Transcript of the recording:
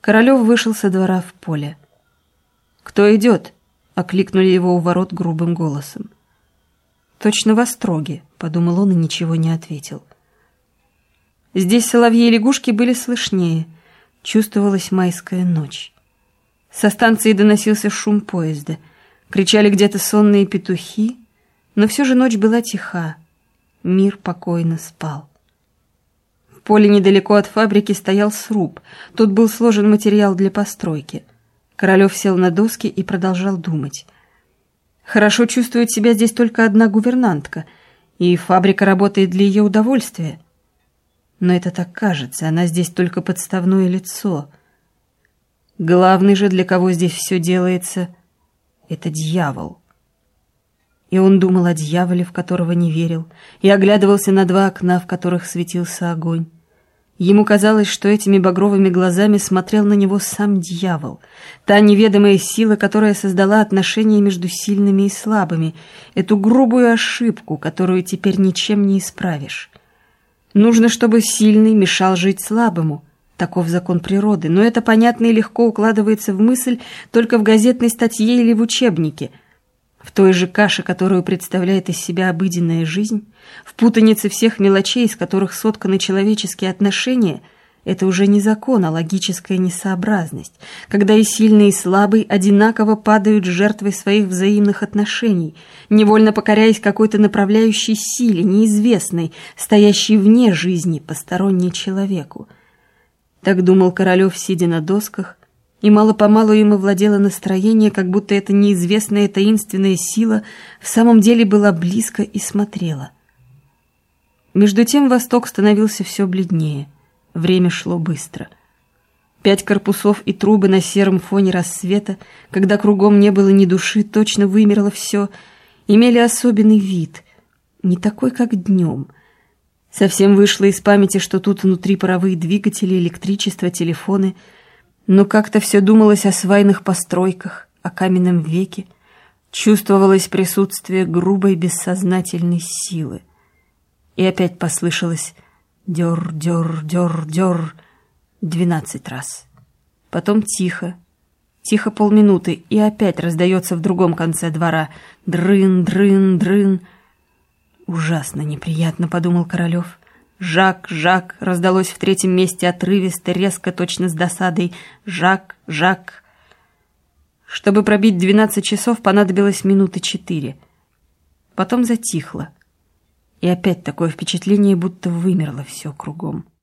Королев вышел со двора в поле. «Кто идет?» — окликнули его у ворот грубым голосом. «Точно в остроге», — подумал он и ничего не ответил. Здесь соловьи и лягушки были слышнее. Чувствовалась майская ночь. Со станции доносился шум поезда. Кричали где-то сонные петухи, но все же ночь была тиха. Мир покойно спал. В поле недалеко от фабрики стоял сруб. Тут был сложен материал для постройки. Королев сел на доски и продолжал думать. Хорошо чувствует себя здесь только одна гувернантка, и фабрика работает для ее удовольствия. Но это так кажется, она здесь только подставное лицо. Главный же, для кого здесь все делается, это дьявол. И он думал о дьяволе, в которого не верил, и оглядывался на два окна, в которых светился огонь. Ему казалось, что этими багровыми глазами смотрел на него сам дьявол, та неведомая сила, которая создала отношения между сильными и слабыми, эту грубую ошибку, которую теперь ничем не исправишь. Нужно, чтобы сильный мешал жить слабому. Таков закон природы, но это понятно и легко укладывается в мысль только в газетной статье или в учебнике. В той же каше, которую представляет из себя обыденная жизнь, в путанице всех мелочей, из которых сотканы человеческие отношения, это уже не закон, а логическая несообразность, когда и сильный, и слабый одинаково падают жертвой своих взаимных отношений, невольно покоряясь какой-то направляющей силе, неизвестной, стоящей вне жизни, посторонней человеку. Так думал Королев, сидя на досках, и мало-помалу им овладело настроение, как будто эта неизвестная таинственная сила в самом деле была близко и смотрела. Между тем восток становился все бледнее. Время шло быстро. 5 корпусов и трубы на сером фоне рассвета, когда кругом не было ни души, точно вымерло все, имели особенный вид, не такой, как днем. Совсем вышло из памяти, что тут внутри паровые двигатели, электричество, телефоны, но как-то все думалось о свайных постройках, о каменном веке, чувствовалось присутствие грубой бессознательной силы. И опять послышалось «дёр, дёр, дёр, дёр» 12 раз. Потом тихо, тихо полминуты, и опять раздается в другом конце двора «дрын, дрын, дрын». «Ужасно неприятно», — подумал Королев. «Жак, Жак!» — раздалось в третьем месте отрывисто, резко, точно с досадой. «Жак, Жак!» Чтобы пробить 12 часов, понадобилось 4 минуты. Потом затихло. И опять такое впечатление, будто вымерло все кругом.